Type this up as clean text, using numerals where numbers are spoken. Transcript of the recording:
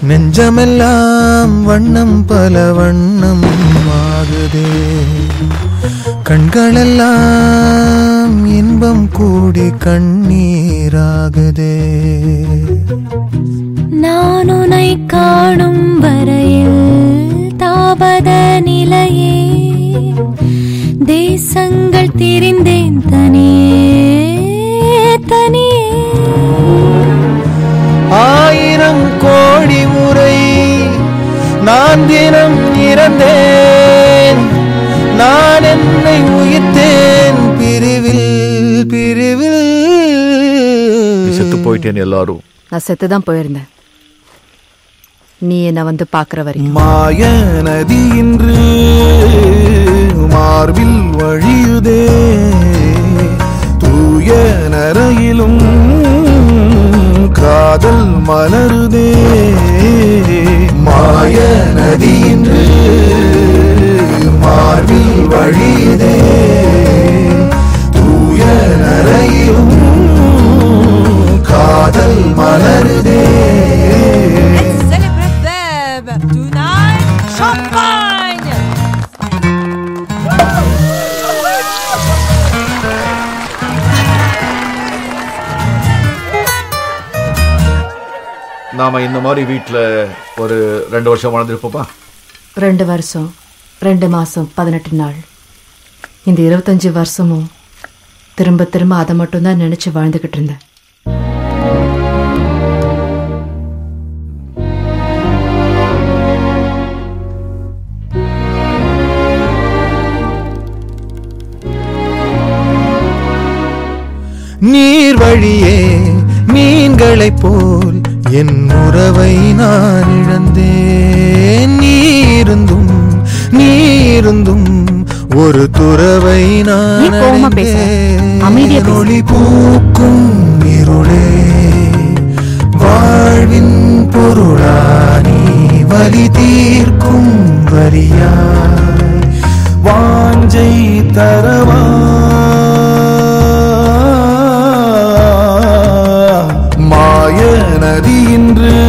நெஞ்சமெல்லாம் வண்ணம் பல வண்ணம் ஆகுதே, கண்களெல்லாம் இன்பம் கூடி கண்ணீராகுதே. நான் உன்னை காணும் வரையில் தாபத நிலையே, தேசங்கள் திரிந்தேன் தனியே தனியே. 1000 கோடி முறை நான் தினம் இறந்தேன், நான் என்னை உயிர்த்தேன் பிரிவில் பிரிவில். செத்து போயிட்டேன் எல்லாரும். நான் செத்துதான் போயிருந்தேன், நீ என்ன வந்து பாக்குற வரைக்கும். மாய நதி இன்று மார்பில் வழியுதே, தூய நரையிலும் காதல் மலருதே. மாய நதி இன்று மார்பில் வழியுதே, தூய நரையிலும் காதல் மலருதே. Tonight, champagne! நாம இந்த மாதிரி வீட்டில் ஒரு 2 வருஷம் வாழ்ந்துருப்போப்பா. 2 வருஷம் 2 மாசம் 18 நாள். இந்த 25 வருஷமும் திரும்ப திரும்ப அதை மட்டும்தான் நினைச்சு வாழ்ந்துகிட்டு இருந்தேன். நீர் வழியே மீன்களைப் போல் என் உறவை நான் இழந்தேன். நீருந்தும் ஒரு துறவை நான் அடைந்தேன். ஒளி பூக்கும் இருளே வாழ்வின் பொருளா, நீ வலி தீர்க்கும் வரியாய் வாஞ்சை தரவா. மாய நதி இன்று